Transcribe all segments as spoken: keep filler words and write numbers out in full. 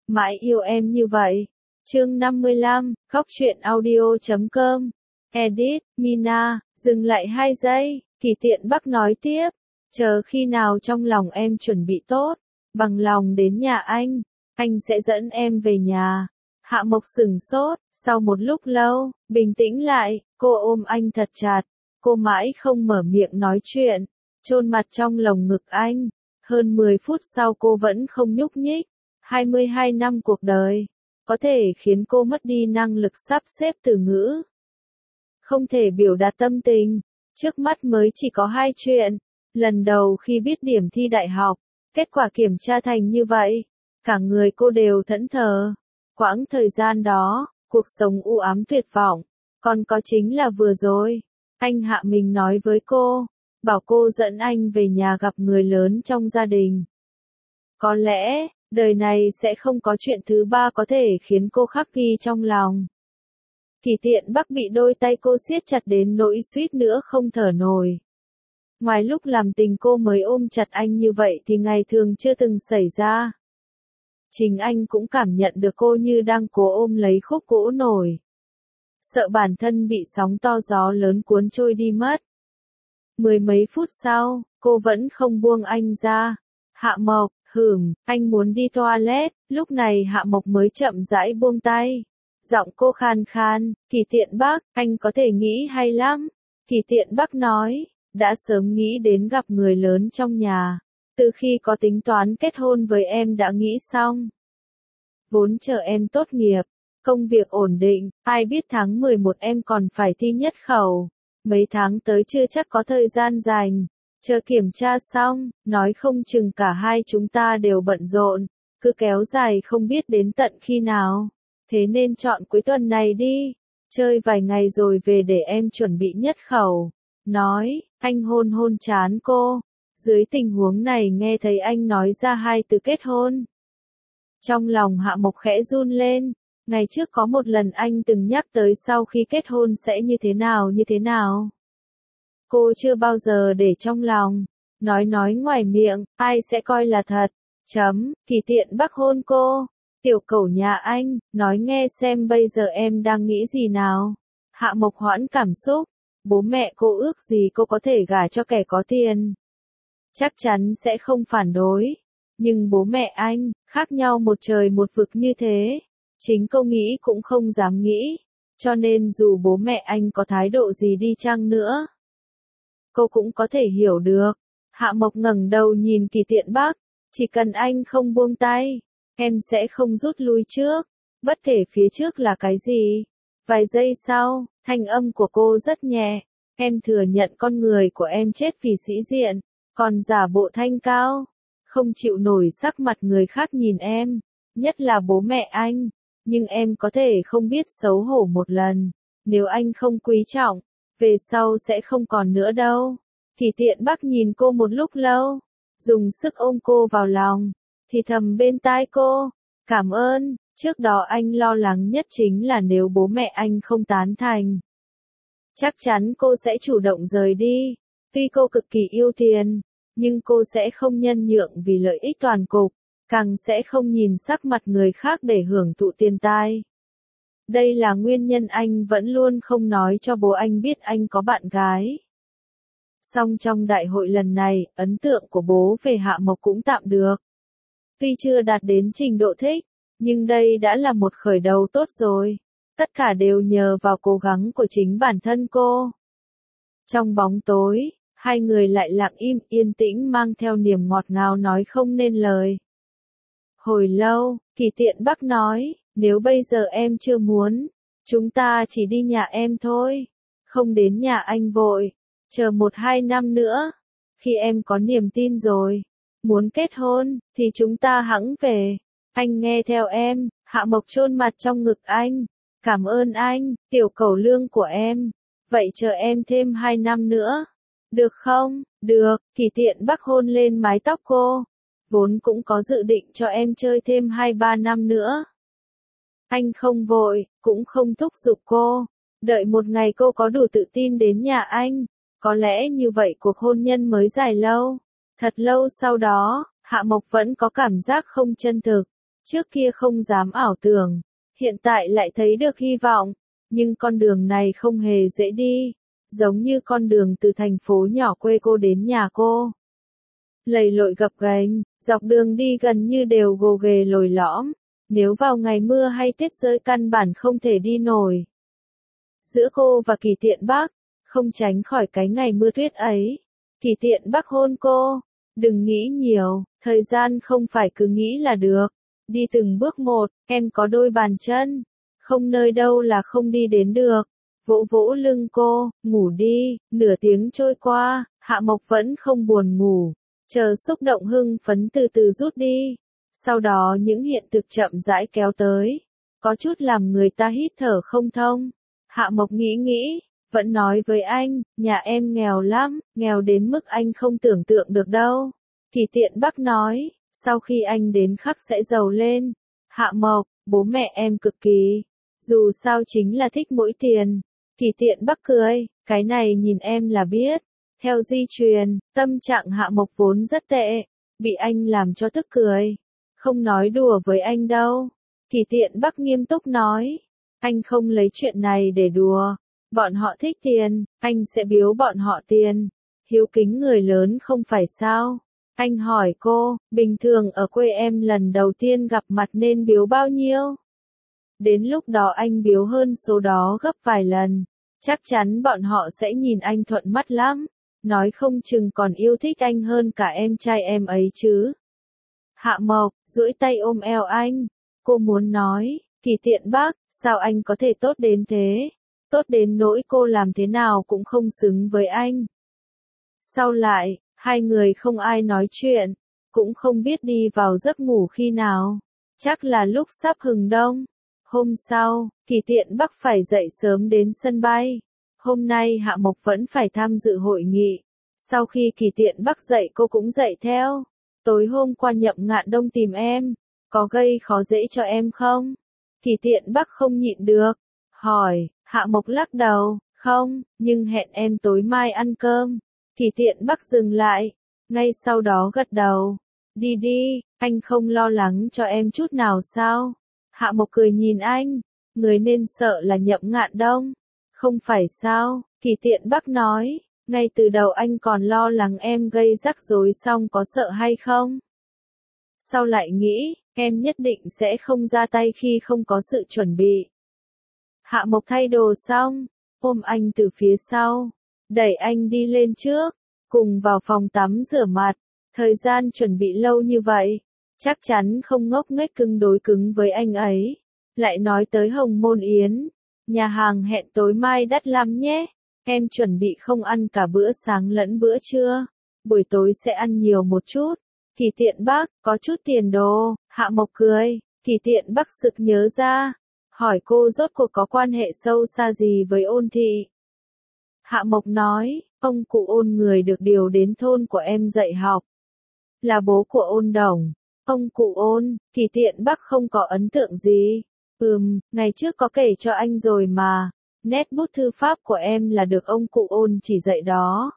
mãi yêu em như vậy. Chương năm mươi lăm, khóc chuyện audio chấm com. Edit, Mina, dừng lại hai giây, Kỳ Tiện Bắc nói tiếp. Chờ khi nào trong lòng em chuẩn bị tốt, bằng lòng đến nhà anh, anh sẽ dẫn em về nhà. Hạ Mộc sửng sốt, sau một lúc lâu, bình tĩnh lại, cô ôm anh thật chặt. Cô mãi không mở miệng nói chuyện, chôn mặt trong lồng ngực anh. Hơn mười phút sau cô vẫn không nhúc nhích. hai mươi hai năm cuộc đời, có thể khiến cô mất đi năng lực sắp xếp từ ngữ. Không thể biểu đạt tâm tình, trước mắt mới chỉ có hai chuyện. Lần đầu khi biết điểm thi đại học, kết quả kiểm tra thành như vậy, cả người cô đều thẫn thờ. Quãng thời gian đó, cuộc sống u ám tuyệt vọng, còn có chính là vừa rồi, anh Hạ mình nói với cô, bảo cô dẫn anh về nhà gặp người lớn trong gia đình. Có lẽ, đời này sẽ không có chuyện thứ ba có thể khiến cô khắc ghi trong lòng. Kỳ Tiện Bắc bị đôi tay cô siết chặt đến nỗi suýt nữa không thở nổi. Ngoài lúc làm tình cô mới ôm chặt anh như vậy thì ngày thường chưa từng xảy ra. Chính anh cũng cảm nhận được cô như đang cố ôm lấy khúc gỗ nổi. Sợ bản thân bị sóng to gió lớn cuốn trôi đi mất. Mười mấy phút sau, cô vẫn không buông anh ra. Hạ Mộc, hửm, anh muốn đi toilet, lúc này Hạ Mộc mới chậm rãi buông tay. Giọng cô khan khan, Kỳ Tiện Bắc, anh có thể nghĩ hay lắm. Kỳ Tiện Bắc nói, đã sớm nghĩ đến gặp người lớn trong nhà. Từ khi có tính toán kết hôn với em đã nghĩ xong. Vốn chờ em tốt nghiệp, công việc ổn định, ai biết tháng mười một em còn phải thi nhất khẩu. Mấy tháng tới chưa chắc có thời gian dành. Chờ kiểm tra xong, nói không chừng cả hai chúng ta đều bận rộn, cứ kéo dài không biết đến tận khi nào. Thế nên chọn cuối tuần này đi, chơi vài ngày rồi về để em chuẩn bị nhất khẩu. Nói, anh hôn hôn trán cô. Dưới tình huống này nghe thấy anh nói ra hai từ kết hôn. Trong lòng Hạ Mộc khẽ run lên, ngày trước có một lần anh từng nhắc tới sau khi kết hôn sẽ như thế nào như thế nào. Cô chưa bao giờ để trong lòng, nói nói ngoài miệng, ai sẽ coi là thật. Chấm, Kỳ Tiện Bắc hôn cô. Tiểu cẩu nhà anh, nói nghe xem bây giờ em đang nghĩ gì nào. Hạ Mộc hoãn cảm xúc, bố mẹ cô ước gì cô có thể gả cho kẻ có tiền. Chắc chắn sẽ không phản đối. Nhưng bố mẹ anh, khác nhau một trời một vực như thế. Chính cô nghĩ cũng không dám nghĩ. Cho nên dù bố mẹ anh có thái độ gì đi chăng nữa, cô cũng có thể hiểu được. Hạ Mộc ngẩng đầu nhìn Kỳ Tiện Bắc. Chỉ cần anh không buông tay, em sẽ không rút lui trước. Bất kể phía trước là cái gì. Vài giây sau, thanh âm của cô rất nhẹ. Em thừa nhận con người của em chết vì sĩ diện. Còn giả bộ thanh cao, không chịu nổi sắc mặt người khác nhìn em, nhất là bố mẹ anh. Nhưng em có thể không biết xấu hổ một lần, nếu anh không quý trọng, về sau sẽ không còn nữa đâu. Kỳ Tiện Bắc nhìn cô một lúc lâu, dùng sức ôm cô vào lòng, thì thầm bên tai cô, cảm ơn, trước đó anh lo lắng nhất chính là nếu bố mẹ anh không tán thành. Chắc chắn cô sẽ chủ động rời đi, tuy cô cực kỳ yêu tiền. Nhưng cô sẽ không nhân nhượng vì lợi ích toàn cục, càng sẽ không nhìn sắc mặt người khác để hưởng thụ tiền tài. Đây là nguyên nhân anh vẫn luôn không nói cho bố anh biết anh có bạn gái. Song trong đại hội lần này, ấn tượng của bố về Hạ Mộc cũng tạm được. Tuy chưa đạt đến trình độ thích, nhưng đây đã là một khởi đầu tốt rồi. Tất cả đều nhờ vào cố gắng của chính bản thân cô. Trong bóng tối, hai người lại lặng im yên tĩnh mang theo niềm ngọt ngào nói không nên lời. Hồi lâu, Kỳ Tiện Bắc nói, nếu bây giờ em chưa muốn, chúng ta chỉ đi nhà em thôi, không đến nhà anh vội, chờ một hai năm nữa, khi em có niềm tin rồi, muốn kết hôn, thì chúng ta hẵng về. Anh nghe theo em. Hạ Mộc chôn mặt trong ngực anh. Cảm ơn anh, tiểu cẩu lương của em. Vậy chờ em thêm hai năm nữa. Được không? Được. Kỳ Tiện Bắc hôn lên mái tóc cô. Vốn cũng có dự định cho em chơi thêm hai ba năm nữa. Anh không vội, cũng không thúc giục cô. Đợi một ngày cô có đủ tự tin đến nhà anh. Có lẽ như vậy cuộc hôn nhân mới dài lâu. Thật lâu sau đó, Hạ Mộc vẫn có cảm giác không chân thực. Trước kia không dám ảo tưởng, hiện tại lại thấy được hy vọng, nhưng con đường này không hề dễ đi, giống như con đường từ thành phố nhỏ quê cô đến nhà cô. Lầy lội gập ghềnh, dọc đường đi gần như đều gồ ghề lồi lõm, nếu vào ngày mưa hay tuyết rơi căn bản không thể đi nổi. Giữa cô và Kỳ Tiện Bắc, không tránh khỏi cái ngày mưa tuyết ấy. Kỳ Tiện Bắc hôn cô, đừng nghĩ nhiều, thời gian không phải cứ nghĩ là được. Đi từng bước một, em có đôi bàn chân, không nơi đâu là không đi đến được. Vỗ vỗ lưng cô, ngủ đi, nửa tiếng trôi qua, Hạ Mộc vẫn không buồn ngủ, chờ xúc động hưng phấn từ từ rút đi. Sau đó những hiện thực chậm rãi kéo tới, có chút làm người ta hít thở không thông. Hạ Mộc nghĩ nghĩ, vẫn nói với anh, nhà em nghèo lắm, nghèo đến mức anh không tưởng tượng được đâu. Kỳ Tiện Bắc nói, sau khi anh đến khắc sẽ giàu lên. Hạ Mộc, bố mẹ em cực kỳ, dù sao chính là thích mỗi tiền. Kỳ Tiện Bắc cười, cái này nhìn em là biết. Theo di truyền, tâm trạng Hạ Mộc vốn rất tệ, bị anh làm cho tức cười. Không nói đùa với anh đâu. Kỳ Tiện Bắc nghiêm túc nói, anh không lấy chuyện này để đùa. Bọn họ thích tiền, anh sẽ biếu bọn họ tiền. Hiếu kính người lớn không phải sao? Anh hỏi cô, bình thường ở quê em lần đầu tiên gặp mặt nên biếu bao nhiêu? Đến lúc đó anh biếu hơn số đó gấp vài lần. Chắc chắn bọn họ sẽ nhìn anh thuận mắt lắm. Nói không chừng còn yêu thích anh hơn cả em trai em ấy chứ. Hạ Mộc, duỗi tay ôm eo anh. Cô muốn nói, Kỳ Tiện Bắc, sao anh có thể tốt đến thế? Tốt đến nỗi cô làm thế nào cũng không xứng với anh. Sau lại, hai người không ai nói chuyện, cũng không biết đi vào giấc ngủ khi nào. Chắc là lúc sắp hừng đông. Hôm sau, Kỳ Tiện Bắc phải dậy sớm đến sân bay. Hôm nay Hạ Mộc vẫn phải tham dự hội nghị. Sau khi Kỳ Tiện Bắc dậy cô cũng dậy theo. Tối hôm qua Nhậm Ngạn Đông tìm em, có gây khó dễ cho em không? Kỳ Tiện Bắc không nhịn được, hỏi. Hạ Mộc lắc đầu, không, nhưng hẹn em tối mai ăn cơm. Kỳ Tiện Bắc dừng lại, ngay sau đó gật đầu. Đi đi, anh không lo lắng cho em chút nào sao? Hạ Mộc cười nhìn anh, người nên sợ là Nhậm Ngạn Đông. Không phải sao? Kỳ Tiện Bắc nói, ngay từ đầu anh còn lo lắng em gây rắc rối xong có sợ hay không? Sau lại nghĩ, em nhất định sẽ không ra tay khi không có sự chuẩn bị. Hạ Mộc thay đồ xong, ôm anh từ phía sau, đẩy anh đi lên trước, cùng vào phòng tắm rửa mặt. Thời gian chuẩn bị lâu như vậy, chắc chắn không ngốc nghếch cứng đối cứng với anh ấy. Lại nói tới Hồng Môn Yến, nhà hàng hẹn tối mai đắt lắm nhé, em chuẩn bị không ăn cả bữa sáng lẫn bữa trưa, buổi tối sẽ ăn nhiều một chút. Kỳ Tiện Bắc, có chút tiền đồ. Hạ Mộc cười, Kỳ Tiện Bắc sực nhớ ra, hỏi cô rốt cuộc có quan hệ sâu xa gì với Ôn thị. Hạ Mộc nói, ông cụ Ôn người được điều đến thôn của em dạy học, là bố của Ôn Đồng. Ông cụ Ôn, Kỳ Tiện Bắc không có ấn tượng gì. Ừm, ngày trước có kể cho anh rồi mà, nét bút thư pháp của em là được ông cụ Ôn chỉ dạy đó.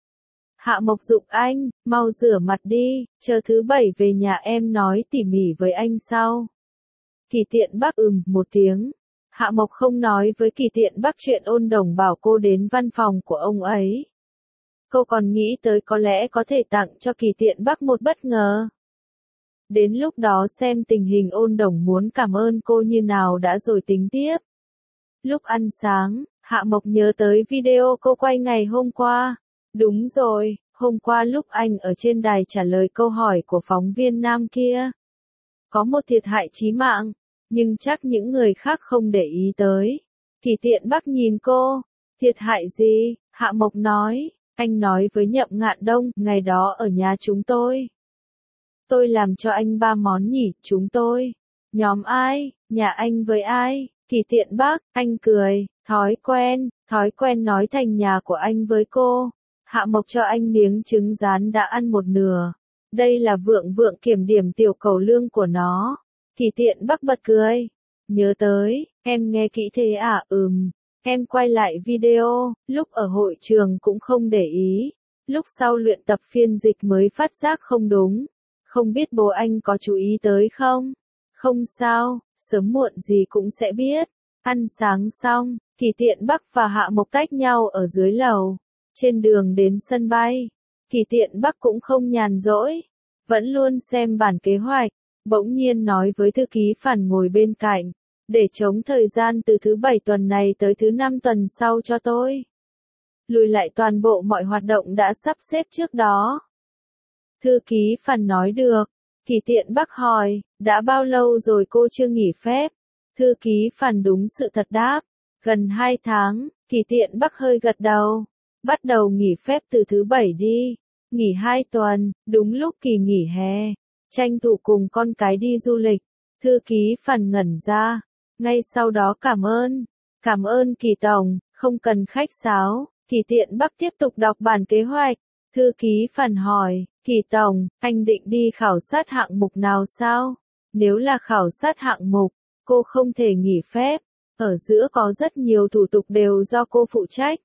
Hạ Mộc giục anh, mau rửa mặt đi, chờ thứ bảy về nhà em nói tỉ mỉ với anh sau. Kỳ Tiện Bắc ừm một tiếng. Hạ Mộc không nói với Kỳ Tiện Bắc chuyện Ôn Đồng bảo cô đến văn phòng của ông ấy. Cô còn nghĩ tới có lẽ có thể tặng cho Kỳ Tiện Bắc một bất ngờ. Đến lúc đó xem tình hình Ôn Đồng muốn cảm ơn cô như nào đã rồi tính tiếp. Lúc ăn sáng, Hạ Mộc nhớ tới video cô quay ngày hôm qua. Đúng rồi, hôm qua lúc anh ở trên đài trả lời câu hỏi của phóng viên nam kia. Có một thiệt hại chí mạng, nhưng chắc những người khác không để ý tới. Kỳ Tiện Bắc nhìn cô, thiệt hại gì? Hạ Mộc nói, anh nói với Nhậm Ngạn Đông, ngày đó ở nhà chúng tôi. Tôi làm cho anh ba món nhỉ, chúng tôi. Nhóm ai, nhà anh với ai? Kỳ Tiện Bắc, anh cười, thói quen, thói quen nói thành nhà của anh với cô. Hạ Mộc cho anh miếng trứng rán đã ăn một nửa. Đây là Vượng Vượng kiểm điểm tiểu cầu lương của nó. Kỳ Tiện Bắc bật cười. Nhớ tới, em nghe kỹ thế à? Ừm. Em quay lại video, lúc ở hội trường cũng không để ý. Lúc sau luyện tập phiên dịch mới phát giác không đúng. Không biết bố anh có chú ý tới không? Không sao, sớm muộn gì cũng sẽ biết. Ăn sáng xong, Kỳ Tiện Bắc và Hạ Mộc tách nhau ở dưới lầu. Trên đường đến sân bay, Kỳ Tiện Bắc cũng không nhàn rỗi, vẫn luôn xem bản kế hoạch, bỗng nhiên nói với thư ký Phản ngồi bên cạnh, để chống thời gian từ thứ bảy tuần này tới thứ năm tuần sau cho tôi. Lùi lại toàn bộ mọi hoạt động đã sắp xếp trước đó. Thư ký Phản nói được. Kỳ Tiện Bắc hỏi, đã bao lâu rồi cô chưa nghỉ phép? Thư ký Phản đúng sự thật đáp, gần hai tháng. Kỳ Tiện Bắc hơi gật đầu, bắt đầu nghỉ phép từ thứ bảy đi, nghỉ hai tuần, đúng lúc kỳ nghỉ hè, tranh thủ cùng con cái đi du lịch. Thư ký Phản ngẩn ra, ngay sau đó cảm ơn, cảm ơn Kỳ Tổng, không cần khách sáo. Kỳ Tiện Bắc tiếp tục đọc bản kế hoạch. Thư ký Phản hỏi, Kỳ Tổng, anh định đi khảo sát hạng mục nào sao? Nếu là khảo sát hạng mục, cô không thể nghỉ phép, ở giữa có rất nhiều thủ tục đều do cô phụ trách.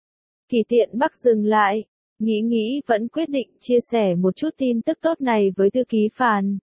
Kỳ Tiện Bắc dừng lại, nghĩ nghĩ vẫn quyết định chia sẻ một chút tin tức tốt này với thư ký Phản.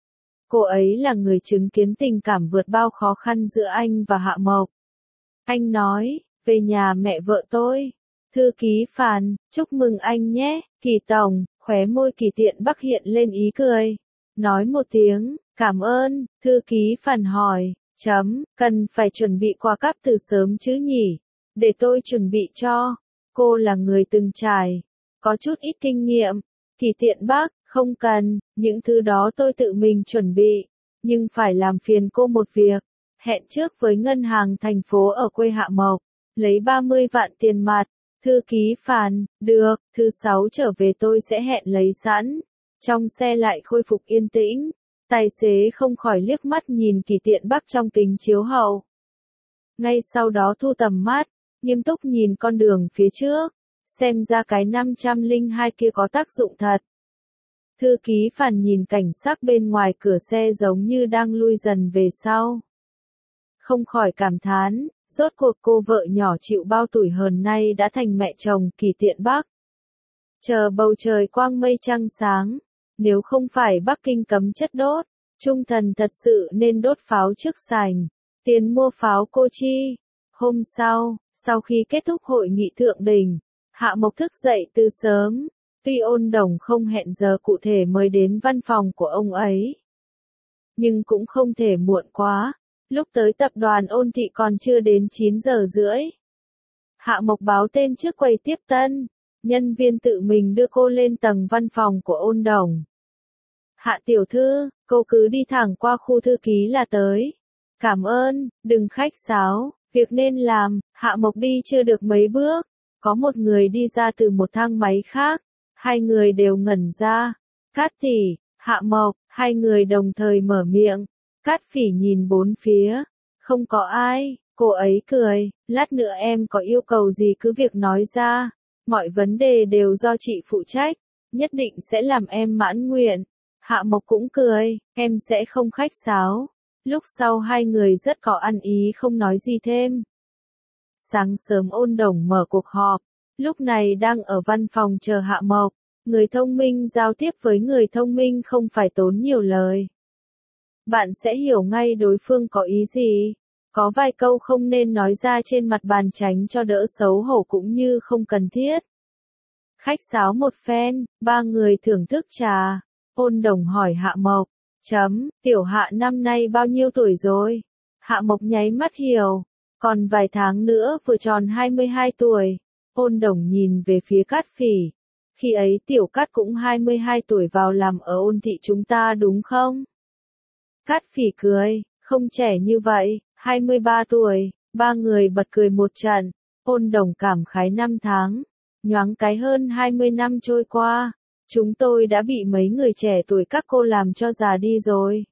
Cô ấy là người chứng kiến tình cảm vượt bao khó khăn giữa anh và Hạ Mộc. Anh nói, về nhà mẹ vợ tôi. Thư ký Phản, chúc mừng anh nhé, Kỳ Tổng, khóe môi Kỳ Tiện Bắc hiện lên ý cười. Nói một tiếng, cảm ơn, thư ký Phản hỏi, chấm, cần phải chuẩn bị quà cáp từ sớm chứ nhỉ? Để tôi chuẩn bị cho. Cô là người từng trải, có chút ít kinh nghiệm. Kỳ Tiện Bắc, không cần, những thứ đó tôi tự mình chuẩn bị, nhưng phải làm phiền cô một việc. Hẹn trước với ngân hàng thành phố ở quê Hạ Mộc, lấy ba mươi vạn tiền mặt. Thư ký Phản, được, thứ sáu trở về tôi sẽ hẹn lấy sẵn. Trong xe lại khôi phục yên tĩnh, tài xế không khỏi liếc mắt nhìn Kỳ Tiện Bắc trong kính chiếu hậu. Ngay sau đó thu tầm mắt, nghiêm túc nhìn con đường phía trước, xem ra cái năm trăm lẻ hai kia có tác dụng thật. Thư ký Phản nhìn cảnh sắc bên ngoài cửa xe giống như đang lui dần về sau. Không khỏi cảm thán, rốt cuộc cô vợ nhỏ chịu bao tuổi hờn nay đã thành mẹ chồng Kỳ Tiện Bắc. Chờ bầu trời quang mây trăng sáng, nếu không phải Bắc Kinh cấm chất đốt, Trung Thần thật sự nên đốt pháo trước sảnh, tiền mua pháo cô chi. Hôm sau, sau khi kết thúc hội nghị thượng đỉnh, Hạ Mộc thức dậy từ sớm, tuy Ôn Đồng không hẹn giờ cụ thể mới đến văn phòng của ông ấy, nhưng cũng không thể muộn quá. Lúc tới tập đoàn Ôn Thị còn chưa đến chín giờ rưỡi. Hạ Mộc báo tên trước quầy tiếp tân, nhân viên tự mình đưa cô lên tầng văn phòng của Ôn Đồng. Hạ tiểu thư, cô cứ đi thẳng qua khu thư ký là tới. Cảm ơn, đừng khách sáo, việc nên làm. Hạ Mộc đi chưa được mấy bước, có một người đi ra từ một thang máy khác, hai người đều ngẩn ra. Cát tỷ, Hạ Mộc, hai người đồng thời mở miệng. Cát Phỉ nhìn bốn phía, không có ai, cô ấy cười, lát nữa em có yêu cầu gì cứ việc nói ra, mọi vấn đề đều do chị phụ trách, nhất định sẽ làm em mãn nguyện. Hạ Mộc cũng cười, em sẽ không khách sáo. Lúc sau hai người rất có ăn ý không nói gì thêm. Sáng sớm Ôn Đồng mở cuộc họp, lúc này đang ở văn phòng chờ Hạ Mộc. Người thông minh giao tiếp với người thông minh không phải tốn nhiều lời. Bạn sẽ hiểu ngay đối phương có ý gì. Có vài câu không nên nói ra trên mặt bàn tránh cho đỡ xấu hổ cũng như không cần thiết. Khách sáo một phen, ba người thưởng thức trà. Ôn Đồng hỏi Hạ Mộc, chấm, tiểu Hạ năm nay bao nhiêu tuổi rồi? Hạ Mộc nháy mắt hiểu, còn vài tháng nữa vừa tròn hai mươi hai tuổi. Ôn Đồng nhìn về phía Cát Phỉ. Khi ấy tiểu Cát cũng hai mươi hai tuổi vào làm ở Ôn Thị chúng ta đúng không? Cát Phỉ cười, không trẻ như vậy, hai mươi ba tuổi, ba người bật cười một trận. Ôn Đồng cảm khái năm tháng, nhoáng cái hơn hai mươi năm trôi qua, chúng tôi đã bị mấy người trẻ tuổi các cô làm cho già đi rồi.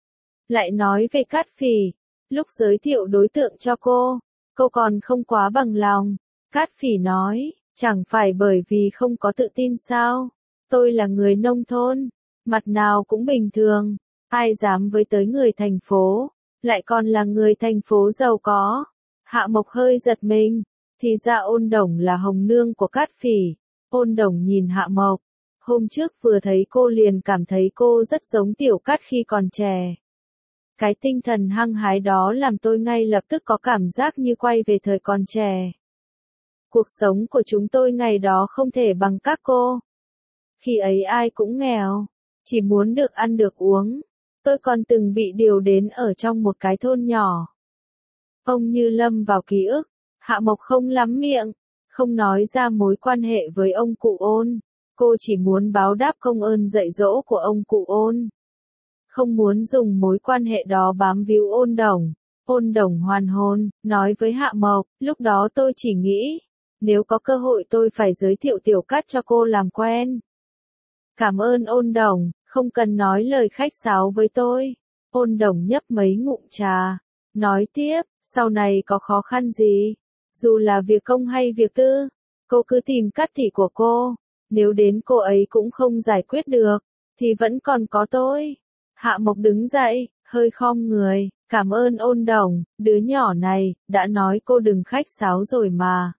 Lại nói về Cát Phỉ, lúc giới thiệu đối tượng cho cô, cô còn không quá bằng lòng. Cát Phỉ nói, chẳng phải bởi vì không có tự tin sao, tôi là người nông thôn, mặt nào cũng bình thường. Ai dám với tới người thành phố, lại còn là người thành phố giàu có. Hạ Mộc hơi giật mình, thì ra Ôn Đồng là hồng nương của Cát Phỉ. Ôn Đồng nhìn Hạ Mộc, hôm trước vừa thấy cô liền cảm thấy cô rất giống tiểu Cát khi còn trẻ. Cái tinh thần hăng hái đó làm tôi ngay lập tức có cảm giác như quay về thời còn trẻ. Cuộc sống của chúng tôi ngày đó không thể bằng các cô. Khi ấy ai cũng nghèo, chỉ muốn được ăn được uống. Tôi còn từng bị điều đến ở trong một cái thôn nhỏ. Ông như lâm vào ký ức, Hạ Mộc không lắm miệng, không nói ra mối quan hệ với ông cụ Ôn. Cô chỉ muốn báo đáp công ơn dạy dỗ của ông cụ Ôn. Không muốn dùng mối quan hệ đó bám víu Ôn Đồng. Ôn Đồng hoàn hồn, nói với Hạ Mộc, lúc đó tôi chỉ nghĩ, nếu có cơ hội tôi phải giới thiệu Tiểu Cát cho cô làm quen. Cảm ơn Ôn Đồng, không cần nói lời khách sáo với tôi. Ôn Đồng nhấp mấy ngụm trà, nói tiếp, sau này có khó khăn gì, dù là việc công hay việc tư, cô cứ tìm Cát tỷ của cô, nếu đến cô ấy cũng không giải quyết được, thì vẫn còn có tôi. Hạ Mộc đứng dậy, hơi khom người, cảm ơn Ôn Đồng, đứa nhỏ này, đã nói cô đừng khách sáo rồi mà.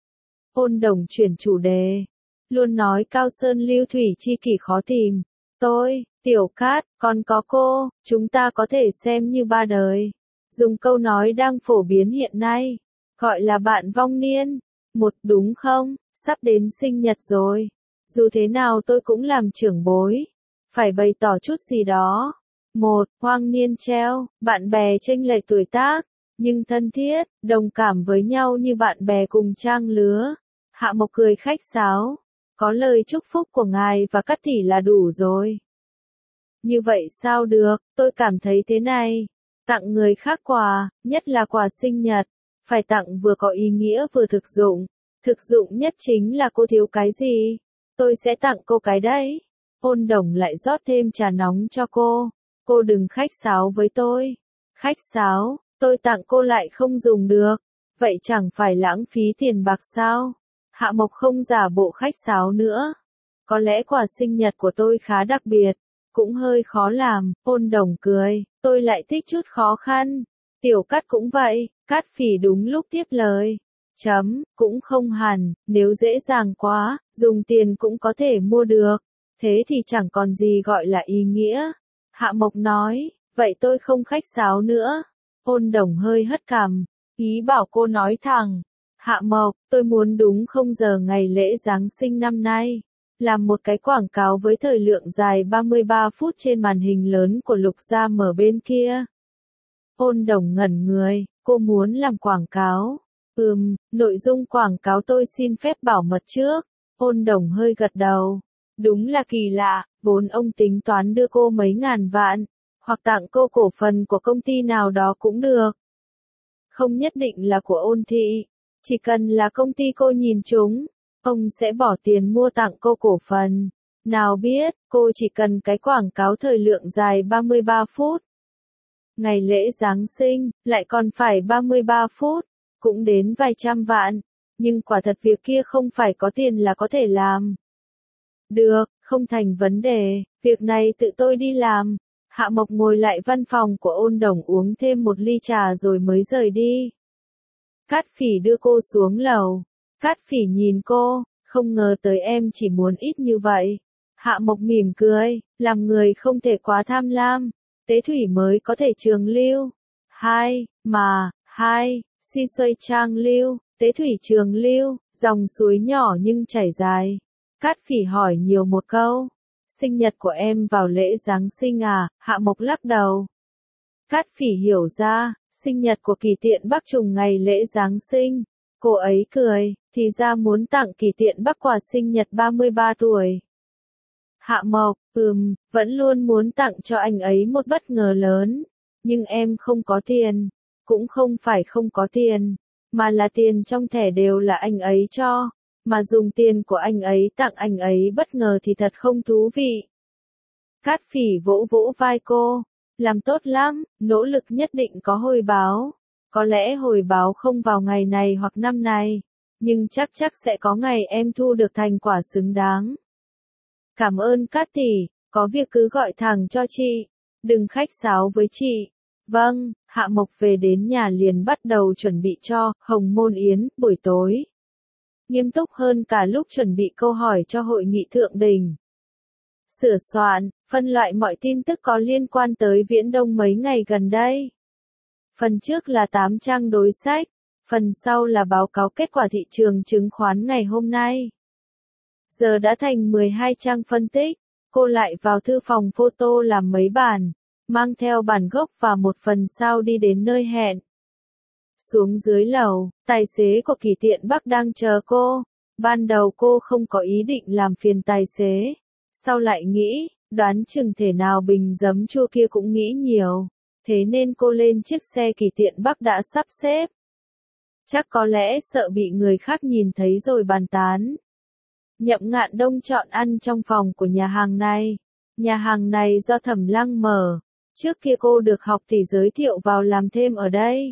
Ôn Đồng chuyển chủ đề, luôn nói Cao Sơn lưu thủy chi kỷ khó tìm. Tôi, Tiểu Cát, còn có cô, chúng ta có thể xem như ba đời. Dùng câu nói đang phổ biến hiện nay, gọi là bạn vong niên. Một, đúng không, sắp đến sinh nhật rồi. Dù thế nào tôi cũng làm trưởng bối. Phải bày tỏ chút gì đó. Một, hoang niên treo, bạn bè chênh lệch tuổi tác, nhưng thân thiết, đồng cảm với nhau như bạn bè cùng trang lứa. Hạ Mộc cười khách sáo. Có lời chúc phúc của ngài và Cát tỷ là đủ rồi. Như vậy sao được, tôi cảm thấy thế này. Tặng người khác quà, nhất là quà sinh nhật, phải tặng vừa có ý nghĩa vừa thực dụng. Thực dụng nhất chính là cô thiếu cái gì, tôi sẽ tặng cô cái đấy. Ôn Đồng lại rót thêm trà nóng cho cô. Cô đừng khách sáo với tôi. Khách sáo, tôi tặng cô lại không dùng được. Vậy chẳng phải lãng phí tiền bạc sao? Hạ Mộc không giả bộ khách sáo nữa. Có lẽ quà sinh nhật của tôi khá đặc biệt, cũng hơi khó làm. Ôn Đồng cười, tôi lại thích chút khó khăn. Tiểu Cát cũng vậy. Cát Phỉ đúng lúc tiếp lời. Chấm, cũng không hẳn, nếu dễ dàng quá, dùng tiền cũng có thể mua được. Thế thì chẳng còn gì gọi là ý nghĩa. Hạ Mộc nói, vậy tôi không khách sáo nữa. Ôn Đồng hơi hất cằm, ý bảo cô nói thẳng. Hạ Mộc, tôi muốn đúng không giờ ngày lễ Giáng sinh năm nay, làm một cái quảng cáo với thời lượng dài ba mươi ba phút trên màn hình lớn của Lục Gia mở bên kia. Ôn Đồng ngẩn người, cô muốn làm quảng cáo. Ừm, nội dung quảng cáo tôi xin phép bảo mật trước. Ôn Đồng hơi gật đầu. Đúng là kỳ lạ, vốn ông tính toán đưa cô mấy ngàn vạn, hoặc tặng cô cổ phần của công ty nào đó cũng được. Không nhất định là của Ôn thị, chỉ cần là công ty cô nhìn chúng, ông sẽ bỏ tiền mua tặng cô cổ phần. Nào biết, cô chỉ cần cái quảng cáo thời lượng dài ba mươi ba phút. Ngày lễ Giáng sinh, lại còn phải ba mươi ba phút, cũng đến vài trăm vạn, nhưng quả thật việc kia không phải có tiền là có thể làm. Được, không thành vấn đề, việc này tự tôi đi làm. Hạ Mộc ngồi lại văn phòng của Ôn Đồng uống thêm một ly trà rồi mới rời đi. Cát Phỉ đưa cô xuống lầu. Cát Phỉ nhìn cô, không ngờ tới em chỉ muốn ít như vậy. Hạ Mộc mỉm cười, làm người không thể quá tham lam, tế thủy mới có thể trường lưu. Hai, mà, hai, si xoay trang lưu, tế thủy trường lưu, dòng suối nhỏ nhưng chảy dài. Cát Phỉ hỏi nhiều một câu. Sinh nhật của em vào lễ Giáng sinh à? Hạ Mộc lắc đầu. Cát Phỉ hiểu ra, sinh nhật của Kỳ Tiện Bắc trùng ngày lễ Giáng sinh. Cô ấy cười, thì ra muốn tặng Kỳ Tiện Bắc quà sinh nhật ba mươi ba tuổi. Hạ Mộc, ừm, vẫn luôn muốn tặng cho anh ấy một bất ngờ lớn. Nhưng em không có tiền. Cũng không phải không có tiền, mà là tiền trong thẻ đều là anh ấy cho. Mà dùng tiền của anh ấy tặng anh ấy bất ngờ thì thật không thú vị. Cát Phỉ vỗ vỗ vai cô. Làm tốt lắm, nỗ lực nhất định có hồi báo. Có lẽ hồi báo không vào ngày này hoặc năm này, nhưng chắc chắc sẽ có ngày em thu được thành quả xứng đáng. Cảm ơn Cát tỷ, có việc cứ gọi thẳng cho chị. Đừng khách sáo với chị. Vâng, Hạ Mộc về đến nhà liền bắt đầu chuẩn bị cho Hồng Môn Yến buổi tối. Nghiêm túc hơn cả lúc chuẩn bị câu hỏi cho hội nghị thượng đỉnh. Sửa soạn, phân phân loại mọi tin tức có liên quan tới Viễn Đông mấy ngày gần đây. Phần trước là tám trang đối sách, phần sau là báo cáo kết quả thị trường chứng khoán ngày hôm nay. Giờ đã thành mười hai trang phân tích, cô lại vào thư phòng photo làm mấy bản, mang theo bản gốc và một phần sau đi đến nơi hẹn. Xuống dưới lầu, tài xế của Kỳ Tiện Bắc đang chờ cô. Ban đầu cô không có ý định làm phiền tài xế, sau lại nghĩ, đoán chừng thể nào bình giấm chua kia cũng nghĩ nhiều, thế nên cô lên chiếc xe Kỳ Tiện Bắc đã sắp xếp. Chắc có lẽ sợ bị người khác nhìn thấy rồi bàn tán. Nhậm Ngạn Đông chọn ăn trong phòng của nhà hàng này. Nhà hàng này do Thẩm Lăng mở, trước kia cô được học tỷ giới thiệu vào làm thêm ở đây.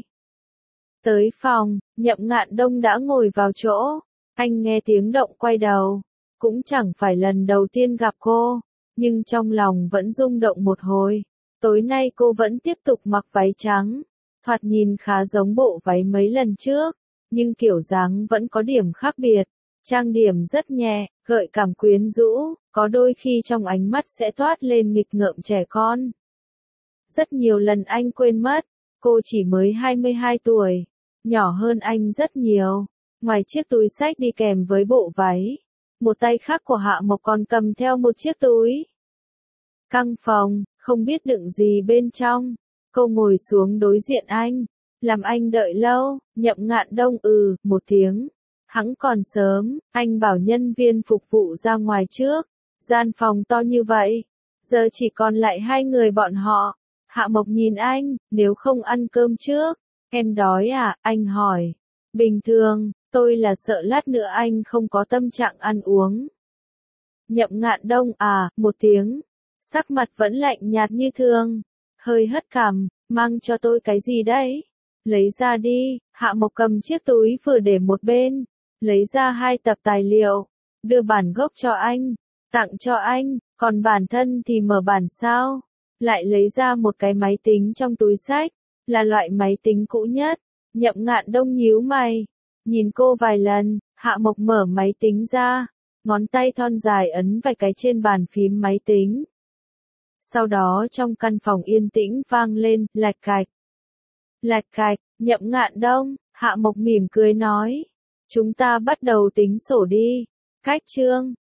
Tới phòng, Nhậm Ngạn Đông đã ngồi vào chỗ, anh nghe tiếng động quay đầu, cũng chẳng phải lần đầu tiên gặp cô, nhưng trong lòng vẫn rung động một hồi. Tối nay cô vẫn tiếp tục mặc váy trắng, thoạt nhìn khá giống bộ váy mấy lần trước, nhưng kiểu dáng vẫn có điểm khác biệt. Trang điểm rất nhẹ, gợi cảm quyến rũ, có đôi khi trong ánh mắt sẽ toát lên nghịch ngợm trẻ con. Rất nhiều lần anh quên mất, cô chỉ mới hai mươi hai tuổi, nhỏ hơn anh rất nhiều. Ngoài chiếc túi xách đi kèm với bộ váy, một tay khác của Hạ Mộc còn cầm theo một chiếc túi. Căn phòng, không biết đựng gì bên trong. Cô ngồi xuống đối diện anh, làm anh đợi lâu. Nhậm Ngạn Đông ừ, một tiếng. Hắn còn sớm, anh bảo nhân viên phục vụ ra ngoài trước. Gian phòng to như vậy, giờ chỉ còn lại hai người bọn họ. Hạ Mộc nhìn anh, nếu không ăn cơm trước, em đói à, anh hỏi. Bình thường, tôi là sợ lát nữa anh không có tâm trạng ăn uống. Nhậm Ngạn Đông à, một tiếng, sắc mặt vẫn lạnh nhạt như thường, hơi hất cằm, mang cho tôi cái gì đấy? Lấy ra đi. Hạ Mộc cầm chiếc túi vừa để một bên, lấy ra hai tập tài liệu, đưa bản gốc cho anh, tặng cho anh, còn bản thân thì mở bản sao, lại lấy ra một cái máy tính trong túi xách, là loại máy tính cũ nhất. Nhậm Ngạn Đông nhíu mày, nhìn cô vài lần. Hạ Mộc mở máy tính ra, ngón tay thon dài ấn vài cái trên bàn phím máy tính. Sau đó trong căn phòng yên tĩnh vang lên, lạch cạch. Lạch cạch, Nhậm Ngạn Đông, Hạ Mộc mỉm cười nói. Chúng ta bắt đầu tính sổ đi. Cách chương,